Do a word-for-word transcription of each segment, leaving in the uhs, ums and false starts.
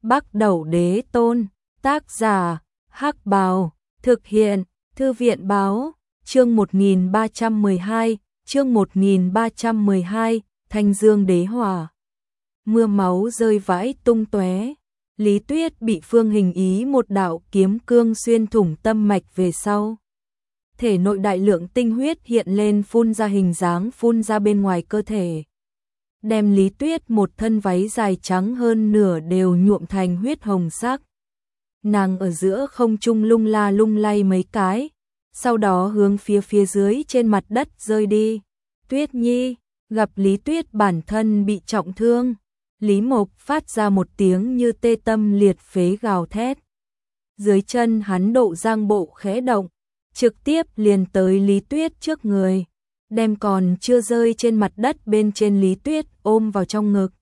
Bắc Đẩu Đế Tôn, tác giả, Hắc Bào, thực hiện, Thư viện báo, chương một nghìn ba trăm mười hai, chương một nghìn ba trăm mười hai, Thanh Dương Đế Hỏa. Mưa máu rơi vãi tung tóe, Lý Tuyết bị Phương Hình Ý một đạo kiếm cương xuyên thủng tâm mạch về sau. Thể nội đại lượng tinh huyết hiện lên phun ra hình dáng phun ra bên ngoài cơ thể. Đem Lý Tuyết một thân váy dài trắng hơn nửa đều nhuộm thành huyết hồng sắc. Nàng ở giữa không trung lung la lung lay mấy cái, sau đó hướng phía phía dưới trên mặt đất rơi đi. Tuyết Nhi, gặp Lý Tuyết bản thân bị trọng thương, Lý Mộc phát ra một tiếng như tê tâm liệt phế gào thét. Dưới chân hắn độ giang bộ khẽ động, trực tiếp liền tới Lý Tuyết trước người, đem còn chưa rơi trên mặt đất bên trên Lý Tuyết ôm vào trong ngực.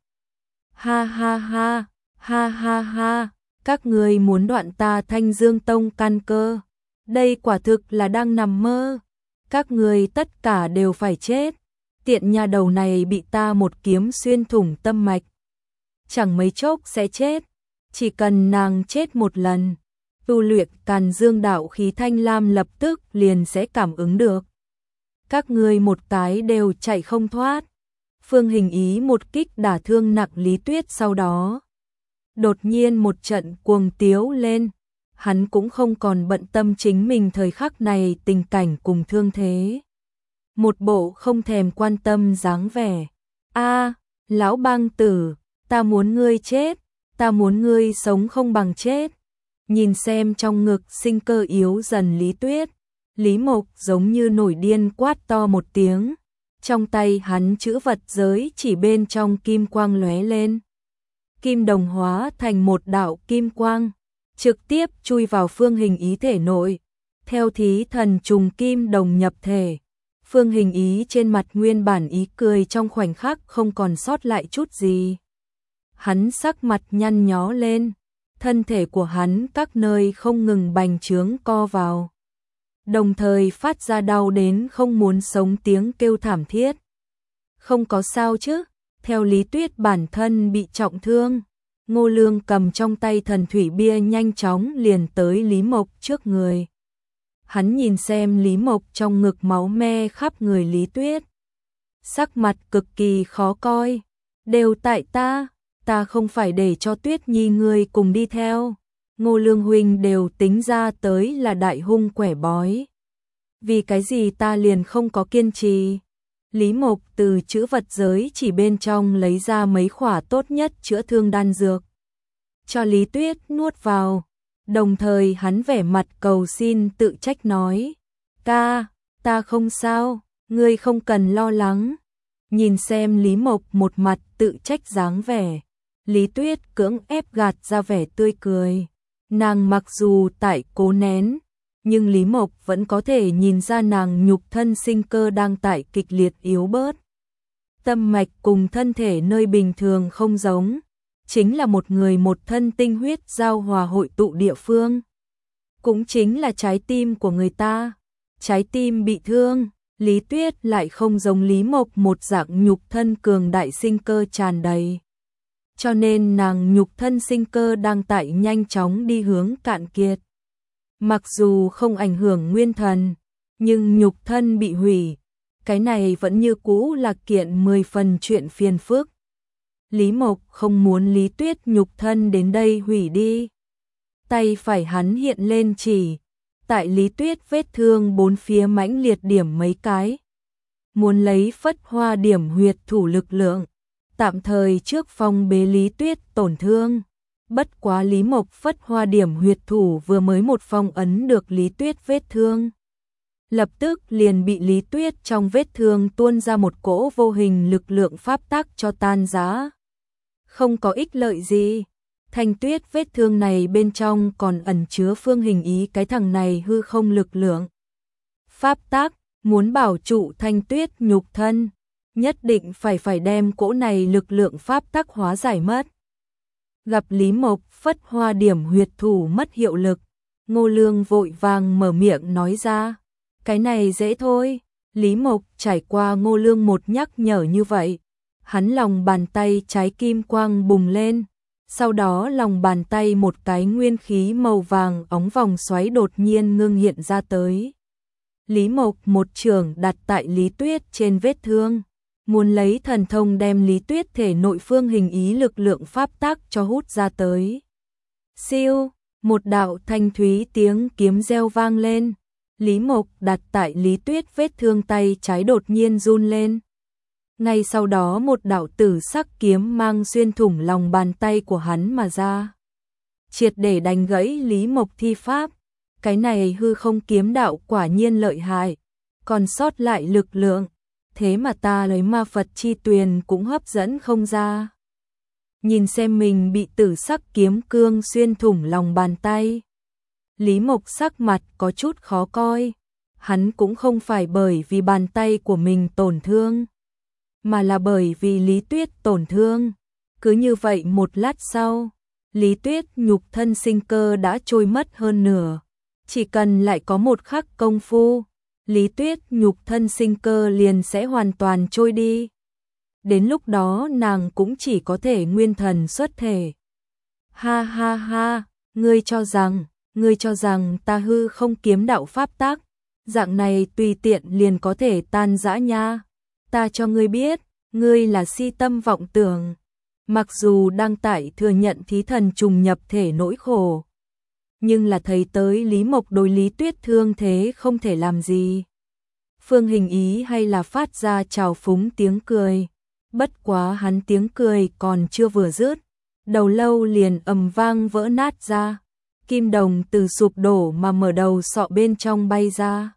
Ha ha ha, ha ha ha, các người muốn đoạn ta Thanh Dương Tông căn cơ, đây quả thực là đang nằm mơ, các người tất cả đều phải chết, tiện nhà đầu này bị ta một kiếm xuyên thủng tâm mạch, chẳng mấy chốc sẽ chết, chỉ cần nàng chết một lần, tu luyện Càn Dương đạo khí thanh lam lập tức liền sẽ cảm ứng được. Các người một cái đều chạy không thoát. Phương Hình Ý một kích đả thương nặng Lý Tuyết, sau đó đột nhiên một trận cuồng tiếu lên, hắn cũng không còn bận tâm chính mình thời khắc này tình cảnh cùng thương thế. Một bộ không thèm quan tâm dáng vẻ. A, lão bang tử, ta muốn ngươi chết, ta muốn ngươi sống không bằng chết. Nhìn xem trong ngực sinh cơ yếu dần Lý Tuyết, Lý Mộc giống như nổi điên quát to một tiếng, trong tay hắn chữ vật giới chỉ bên trong kim quang lóe lên. Kim đồng hóa thành một đạo kim quang, trực tiếp chui vào Phương Hình Ý thể nội, theo thí thần trùng kim đồng nhập thể. Phương Hình Ý trên mặt nguyên bản ý cười trong khoảnh khắc không còn sót lại chút gì. Hắn sắc mặt nhăn nhó lên, thân thể của hắn các nơi không ngừng bành trướng co vào, đồng thời phát ra đau đến không muốn sống tiếng kêu thảm thiết. Không có sao chứ, theo Lý Tuyết bản thân bị trọng thương, Ngô Lương cầm trong tay thần thủy bia nhanh chóng liền tới Lý Mộc trước người. Hắn nhìn xem Lý Mộc trong ngực máu me khắp người Lý Tuyết, sắc mặt cực kỳ khó coi. Đều tại ta, ta không phải để cho Tuyết Nhi ngươi cùng đi theo. Ngô Lương huynh đều tính ra tới là đại hung quẻ bói. Vì cái gì ta liền không có kiên trì? Lý Mộc từ chữ vật giới chỉ bên trong lấy ra mấy khỏa tốt nhất chữa thương đan dược, cho Lý Tuyết nuốt vào, đồng thời hắn vẻ mặt cầu xin tự trách nói, ca, ta không sao, ngươi không cần lo lắng. Nhìn xem Lý Mộc một mặt tự trách dáng vẻ, Lý Tuyết cưỡng ép gạt ra vẻ tươi cười. Nàng mặc dù tại cố nén, nhưng Lý Mộc vẫn có thể nhìn ra nàng nhục thân sinh cơ đang tại kịch liệt yếu bớt. Tâm mạch cùng thân thể nơi bình thường không giống, chính là một người một thân tinh huyết giao hòa hội tụ địa phương. Cũng chính là trái tim của người ta. Trái tim bị thương, Lý Tuyết lại không giống Lý Mộc một dạng nhục thân cường đại sinh cơ tràn đầy. Cho nên nàng nhục thân sinh cơ đang tại nhanh chóng đi hướng cạn kiệt. Mặc dù không ảnh hưởng nguyên thần, nhưng nhục thân bị hủy, cái này vẫn như cũ là kiện mười phần chuyện phiền phức. Lý Mộc không muốn Lý Tuyết nhục thân đến đây hủy đi. Tay phải hắn hiện lên chỉ, tại Lý Tuyết vết thương bốn phía mãnh liệt điểm mấy cái. Muốn lấy phất hoa điểm huyệt thủ lực lượng, tạm thời trước phong bế Lý Tuyết tổn thương. Bất quá Lý Mộc phất hoa điểm huyệt thủ vừa mới một phong ấn được Lý Tuyết vết thương, lập tức liền bị Lý Tuyết trong vết thương tuôn ra một cỗ vô hình lực lượng pháp tắc cho tan rã. Không có ích lợi gì. Thanh Tuyết vết thương này bên trong còn ẩn chứa Phương Hình Ý cái thằng này hư không lực lượng. Pháp tắc, muốn bảo trụ Thanh Tuyết nhục thân, nhất định phải phải đem cỗ này lực lượng pháp tắc hóa giải mất. Gặp Lý Mộc phất hoa điểm huyệt thủ mất hiệu lực, Ngô Lương vội vàng mở miệng nói ra, cái này dễ thôi. Lý Mộc trải qua Ngô Lương một nhắc nhở như vậy, hắn lòng bàn tay trái kim quang bùng lên, Sau đó lòng bàn tay một cái nguyên khí màu vàng óng vòng xoáy đột nhiên ngưng hiện ra tới. Lý Mộc một chưởng đặt tại Lý Tuyết trên vết thương, muốn lấy thần thông đem Lý Tuyết thể nội phương hình ý lực lượng pháp tắc cho hút ra tới. Siêu, một đạo thanh thúy tiếng kiếm reo vang lên. Lý Mộc đặt tại Lý Tuyết vết thương tay trái đột nhiên run lên. Ngay sau đó một đạo tử sắc kiếm mang xuyên thủng lòng bàn tay của hắn mà ra, triệt để đánh gãy Lý Mộc thi pháp. Cái này hư không kiếm đạo quả nhiên lợi hại, còn sót lại lực lượng, thế mà ta lấy ma Phật chi tuyền cũng hấp dẫn không ra. Nhìn xem mình bị tử sắc kiếm cương xuyên thủng lòng bàn tay, Lý Mộc sắc mặt có chút khó coi. Hắn cũng không phải bởi vì bàn tay của mình tổn thương, mà là bởi vì Lý Tuyết tổn thương. Cứ như vậy một lát sau, Lý Tuyết nhục thân sinh cơ đã trôi mất hơn nửa. Chỉ cần lại có một khắc công phu, Lý Tuyết nhục thân sinh cơ liền sẽ hoàn toàn trôi đi. Đến lúc đó nàng cũng chỉ có thể nguyên thần xuất thể. Ha ha ha, ngươi cho rằng, ngươi cho rằng ta hư không kiếm đạo pháp tắc, dạng này tùy tiện liền có thể tan rã nha. Ta cho ngươi biết, ngươi là si tâm vọng tưởng. Mặc dù đang tại thừa nhận thí thần trùng nhập thể nỗi khổ, nhưng là thấy tới Lý Mộc đối Lý Tuyết thương thế không thể làm gì. Phương Hình Ý hay là phát ra trào phúng tiếng cười. Bất quá hắn tiếng cười còn chưa vừa dứt, đầu lâu liền ầm vang vỡ nát ra. Kim đồng từ sụp đổ mà mở đầu sọ bên trong bay ra,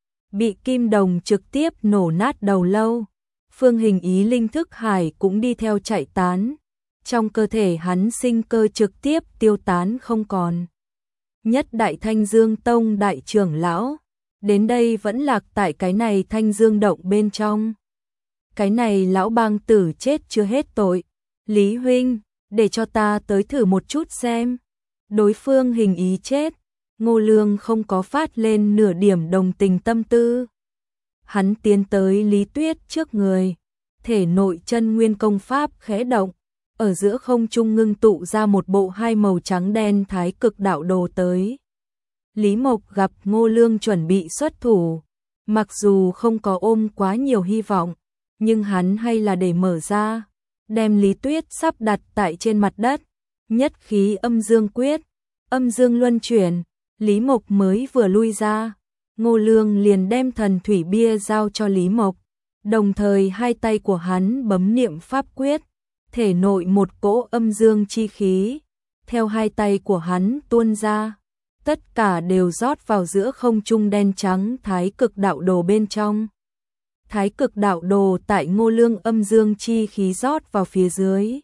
bị kim đồng trực tiếp nổ nát đầu lâu. Phương Hình Ý linh thức hải cũng đi theo chạy tán, trong cơ thể hắn sinh cơ trực tiếp tiêu tán không còn. Nhất đại Thanh Dương Tông đại trưởng lão, đến đây vẫn lạc tại cái này Thanh Dương động bên trong. Cái này lão bang tử chết chưa hết tội. Lý huynh, để cho ta tới thử một chút xem. Đối phương Hình Ý chết, Ngô Lương không có phát lên nửa điểm đồng tình tâm tư. Hắn tiến tới Lý Tuyết trước người, thể nội chân nguyên công pháp khẽ động, ở giữa không trung ngưng tụ ra một bộ hai màu trắng đen thái cực đạo đồ tới. Lý Mộc gặp Ngô Lương chuẩn bị xuất thủ, mặc dù không có ôm quá nhiều hy vọng, nhưng hắn hay là để mở ra, đem Lý Tuyết sắp đặt tại trên mặt đất, nhất khí âm dương quyết, âm dương luân chuyển. Lý Mộc mới vừa lui ra, Ngô Lương liền đem thần thủy bia giao cho Lý Mộc, đồng thời hai tay của hắn bấm niệm pháp quyết, thể nội một cỗ âm dương chi khí theo hai tay của hắn tuôn ra, tất cả đều rót vào giữa không trung đen trắng thái cực đạo đồ bên trong. Thái cực đạo đồ tại Ngô Lương âm dương chi khí rót vào phía dưới,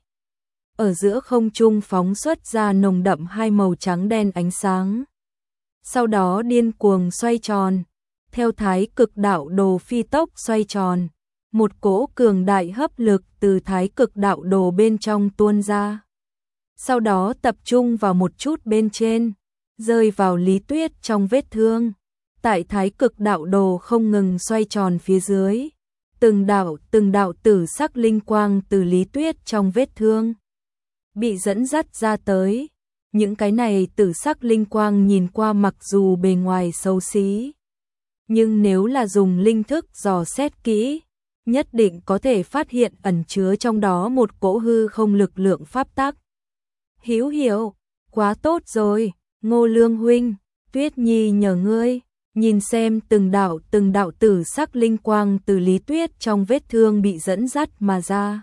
ở giữa không trung phóng xuất ra nồng đậm hai màu trắng đen ánh sáng. Sau đó điên cuồng xoay tròn, theo thái cực đạo đồ phi tốc xoay tròn, một cỗ cường đại hấp lực từ thái cực đạo đồ bên trong tuôn ra. Sau đó tập trung vào một chút bên trên, rơi vào Lý Tuyết trong vết thương. Tại thái cực đạo đồ không ngừng xoay tròn phía dưới, từng đạo từng đạo tử sắc linh quang từ Lý Tuyết trong vết thương bị dẫn dắt ra tới. Những cái này tử sắc linh quang nhìn qua mặc dù bề ngoài xấu xí, nhưng nếu là dùng linh thức dò xét kỹ, nhất định có thể phát hiện ẩn chứa trong đó một cỗ hư không lực lượng pháp tắc. Hữu hiệu, quá tốt rồi, Ngô Lương huynh, Tuyết Nhi nhờ ngươi, nhìn xem từng đạo từng đạo tử sắc linh quang từ Lý Tuyết trong vết thương bị dẫn dắt mà ra.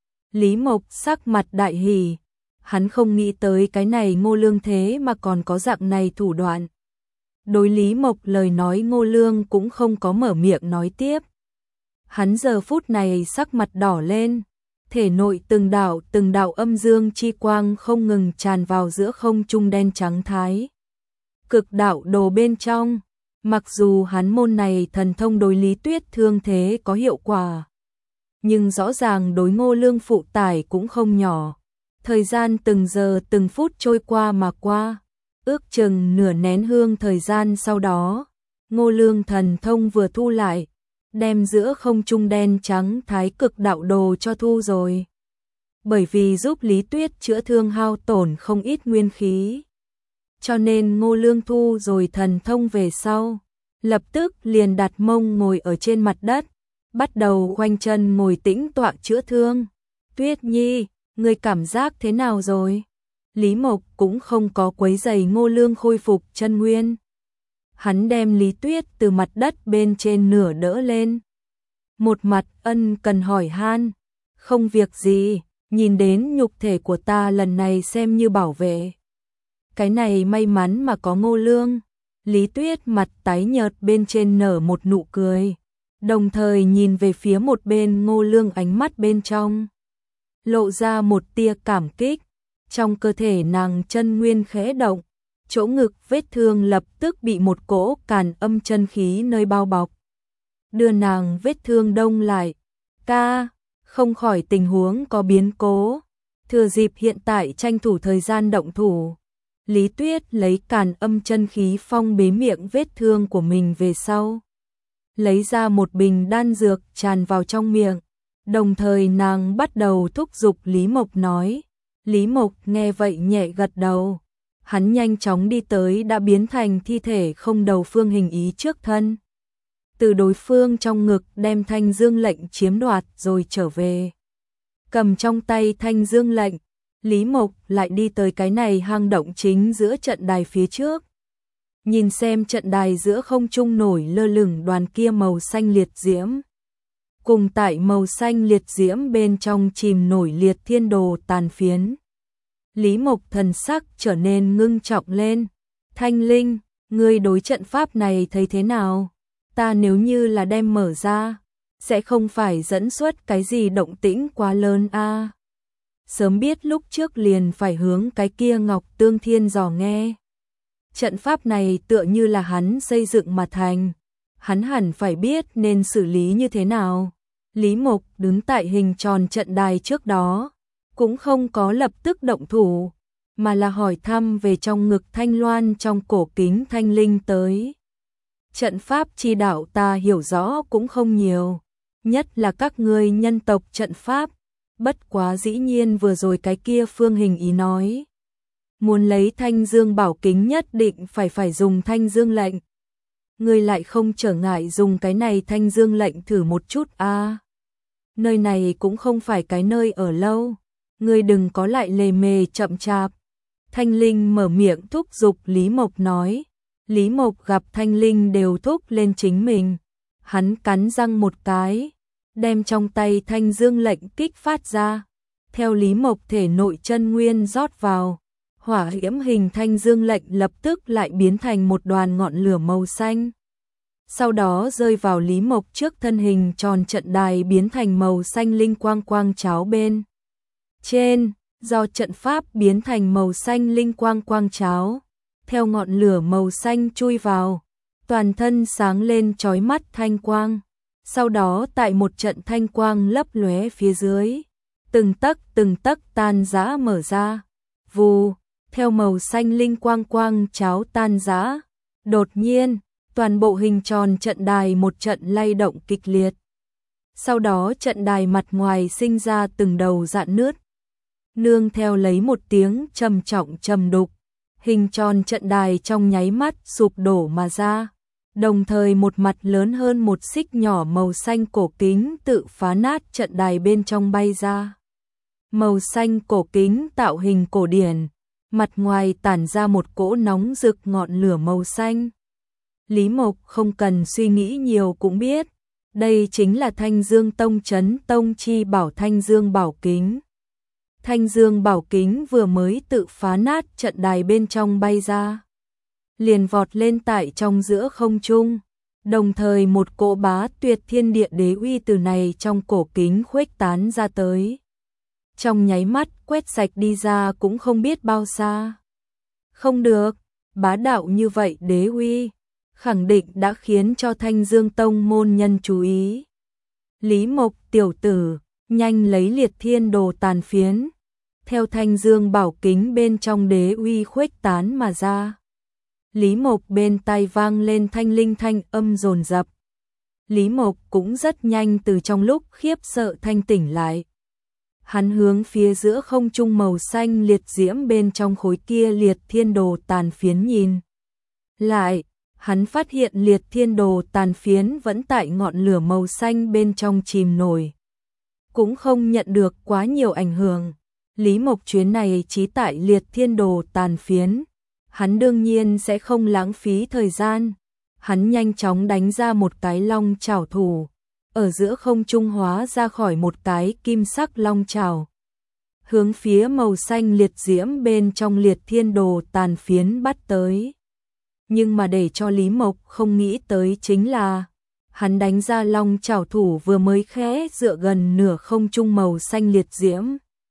Lý Mộc sắc mặt đại hỉ, hắn không nghĩ tới cái này Ngô Lương thế mà còn có dạng này thủ đoạn. Đối Lý Mộc lời nói Ngô Lương cũng không có mở miệng nói tiếp. Hắn giờ phút này sắc mặt đỏ lên, thể nội từng đạo từng đạo âm dương chi quang không ngừng tràn vào giữa không trung đen trắng thái cực đạo đồ bên trong. Mặc dù hắn môn này thần thông đối Lý Tuyết thương thế có hiệu quả, nhưng rõ ràng đối Ngô Lương phụ tải cũng không nhỏ. Thời gian từng giờ từng phút trôi qua mà qua, ước chừng nửa nén hương thời gian sau đó, Ngô Lương thần thông vừa thu lại, đem giữa không trung đen trắng thái cực đạo đồ cho thu rồi. bởi vì giúp Lý Tuyết chữa thương hao tổn không ít nguyên khí. Cho nên Ngô Lương thu rồi thần thông về sau, lập tức liền đặt mông ngồi ở trên mặt đất, bắt đầu khoanh chân ngồi tĩnh tọa chữa thương. Tuyết Nhi, ngươi cảm giác thế nào rồi? Lý Mộc cũng không có quấy rầy Ngô Lương khôi phục chân nguyên. Hắn đem Lý Tuyết từ mặt đất bên trên nửa đỡ lên. Một mặt ân cần hỏi han, không việc gì, nhìn đến nhục thể của ta lần này xem như bảo vệ. Cái này may mắn mà có Ngô Lương. Lý Tuyết mặt tái nhợt bên trên nở một nụ cười, đồng thời nhìn về phía một bên Ngô Lương, ánh mắt bên trong lộ ra một tia cảm kích. Trong cơ thể nàng chân nguyên khẽ động, chỗ ngực vết thương lập tức bị một cỗ càn âm chân khí nơi bao bọc, đưa nàng vết thương đông lại. Ca, không khỏi tình huống có biến cố, thừa dịp hiện tại tranh thủ thời gian động thủ. Lý Tuyết lấy càn âm chân khí phong bế miệng vết thương của mình về sau, lấy ra một bình đan dược tràn vào trong miệng, đồng thời nàng bắt đầu thúc giục Lý Mộc nói. Lý Mộc nghe vậy nhẹ gật đầu, hắn nhanh chóng đi tới đã biến thành thi thể không đầu Phương Hình Ý trước thân, từ đối phương trong ngực đem Thanh Dương lệnh chiếm đoạt rồi trở về. Cầm trong tay Thanh Dương lệnh, Lý Mộc lại đi tới cái này hang động chính giữa trận đài phía trước. Nhìn xem trận đài giữa không trung nổi lơ lửng đoàn kia màu xanh liệt diễm. Cùng tại màu xanh liệt diễm bên trong chìm nổi liệt thiên đồ tàn phiến. Lý Mộc thần sắc trở nên ngưng trọng lên. Thanh Linh, ngươi đối trận pháp này thấy thế nào? Ta nếu như là đem mở ra, sẽ không phải dẫn xuất cái gì động tĩnh quá lớn a. À? Sớm biết lúc trước liền phải hướng cái kia Ngọc Tương Thiên dò nghe. Trận pháp này tựa như là hắn xây dựng mà thành, hắn hẳn phải biết nên xử lý như thế nào. Lý Mộc đứng tại hình tròn trận đài trước đó, cũng không có lập tức động thủ, mà là hỏi thăm về trong ngực thanh loan trong cổ kính thanh linh tới. Trận pháp chi đạo ta hiểu rõ cũng không nhiều, nhất là các ngươi nhân tộc trận pháp, bất quá dĩ nhiên vừa rồi cái kia Phương Hình Ý nói. Muốn lấy Thanh Dương bảo kính nhất định phải phải dùng Thanh Dương lệnh. Ngươi lại không trở ngại dùng cái này Thanh Dương lệnh thử một chút a. À? Nơi này cũng không phải cái nơi ở lâu, ngươi đừng có lại lề mề chậm chạp. Thanh Linh mở miệng thúc giục Lý Mộc nói. Lý Mộc gặp Thanh Linh đều thúc lên chính mình, hắn cắn răng một cái, đem trong tay Thanh Dương lệnh kích phát ra. Theo Lý Mộc thể nội chân nguyên rót vào, hỏa diễm hình Thanh Dương lệnh lập tức lại biến thành một đoàn ngọn lửa màu xanh. Sau đó rơi vào Lý Mộc trước thân hình tròn trận đài biến thành màu xanh linh quang quang cháo bên trên, do trận pháp biến thành màu xanh linh quang quang cháo. Theo ngọn lửa màu xanh chui vào, toàn thân sáng lên chói mắt thanh quang. Sau đó tại một trận thanh quang lấp lóe phía dưới, từng tấc từng tấc tan rã mở ra. Vù, theo màu xanh linh quang quang cháo tan rã, đột nhiên, toàn bộ hình tròn trận đài một trận lay động kịch liệt. Sau đó trận đài mặt ngoài sinh ra từng đầu rạn nứt. Nương theo lấy một tiếng trầm trọng trầm đục, hình tròn trận đài trong nháy mắt sụp đổ mà ra, đồng thời một mặt lớn hơn một xích nhỏ màu xanh cổ kính tự phá nát trận đài bên trong bay ra. Màu xanh cổ kính tạo hình cổ điển, mặt ngoài tản ra một cỗ nóng rực ngọn lửa màu xanh. Lý Mộc không cần suy nghĩ nhiều cũng biết, đây chính là Thanh Dương Tông Chấn Tông chi bảo Thanh Dương Bảo Kính. Thanh Dương Bảo Kính vừa mới tự phá nát trận đài bên trong bay ra, liền vọt lên tại trong giữa không trung, đồng thời một cỗ bá tuyệt thiên địa đế uy từ này trong cổ kính khuếch tán ra tới. Trong nháy mắt quét sạch đi ra cũng không biết bao xa. Không được, bá đạo như vậy đế uy, khẳng định đã khiến cho Thanh Dương Tông môn nhân chú ý. Lý Mộc tiểu tử, nhanh lấy liệt thiên đồ tàn phiến. Theo Thanh Dương Bảo Kính bên trong đế uy khuếch tán mà ra. Lý Mộc bên tai vang lên thanh linh thanh âm dồn dập. Lý Mộc cũng rất nhanh từ trong lúc khiếp sợ thanh tỉnh lại. Hắn hướng phía giữa không trung màu xanh liệt diễm bên trong khối kia liệt thiên đồ tàn phiến nhìn lại, hắn phát hiện liệt thiên đồ tàn phiến vẫn tại ngọn lửa màu xanh bên trong chìm nổi, cũng không nhận được quá nhiều ảnh hưởng. Lý Mộc chuyến này chí tại liệt thiên đồ tàn phiến, hắn đương nhiên sẽ không lãng phí thời gian. Hắn nhanh chóng đánh ra một cái long chảo thủ, ở giữa không trung hóa ra khỏi một cái kim sắc long chảo, hướng phía màu xanh liệt diễm bên trong liệt thiên đồ tàn phiến bắt tới. Nhưng mà để cho Lý Mộc không nghĩ tới chính là, hắn đánh ra long chảo thủ vừa mới khẽ dựa gần nửa không trung màu xanh liệt diễm,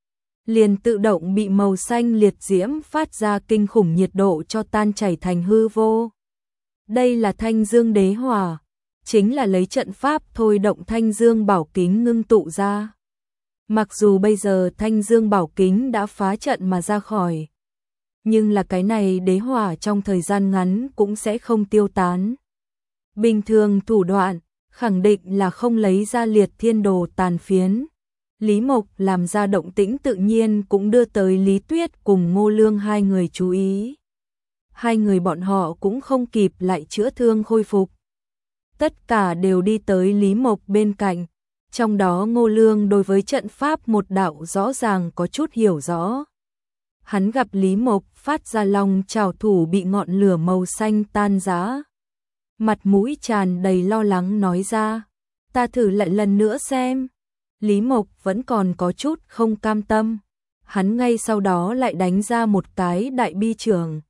liền tự động bị màu xanh liệt diễm phát ra kinh khủng nhiệt độ cho tan chảy thành hư vô. Đây là Thanh Dương Đế Hỏa, chính là lấy trận pháp thôi động Thanh Dương Bảo Kính ngưng tụ ra. Mặc dù bây giờ Thanh Dương Bảo Kính đã phá trận mà ra khỏi, nhưng là cái này đế hỏa trong thời gian ngắn cũng sẽ không tiêu tán. Bình thường thủ đoạn, khẳng định là không lấy ra liệt thiên đồ tàn phiến. Lý Mộc làm ra động tĩnh tự nhiên cũng đưa tới Lý Tuyết cùng Ngô Lương hai người chú ý. Hai người bọn họ cũng không kịp lại chữa thương khôi phục. Tất cả đều đi tới Lý Mộc bên cạnh. Trong đó Ngô Lương đối với trận pháp một đạo rõ ràng có chút hiểu rõ. Hắn gặp Lý Mộc phát ra long chảo thủ bị ngọn lửa màu xanh tan rã, mặt mũi tràn đầy lo lắng nói ra, ta thử lại lần nữa xem. Lý Mộc vẫn còn có chút không cam tâm, hắn ngay sau đó lại đánh ra một cái đại bi chưởng.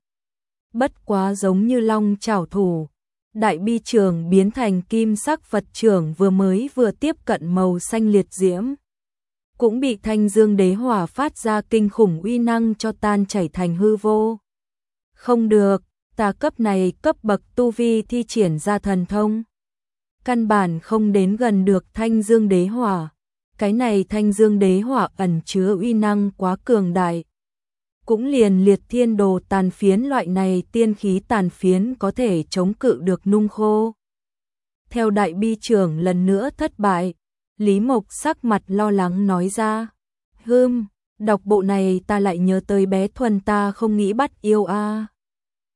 Bất quá giống như long chảo thủ, đại bi chưởng biến thành kim sắc Phật chưởng vừa mới vừa tiếp cận màu xanh liệt diễm, cũng bị Thanh Dương Đế Hỏa phát ra kinh khủng uy năng cho tan chảy thành hư vô. Không được, ta cấp này cấp bậc tu vi thi triển ra thần thông, căn bản không đến gần được Thanh Dương Đế Hỏa. Cái này Thanh Dương Đế Hỏa ẩn chứa uy năng quá cường đại, cũng liền liệt thiên đồ tàn phiến loại này tiên khí tàn phiến có thể chống cự được nung khô. Theo đại bi trưởng lần nữa thất bại, Lý Mộc sắc mặt lo lắng nói ra, hưm, đọc bộ này ta lại nhớ tới bé Thuần ta không nghĩ bắt yêu a. À.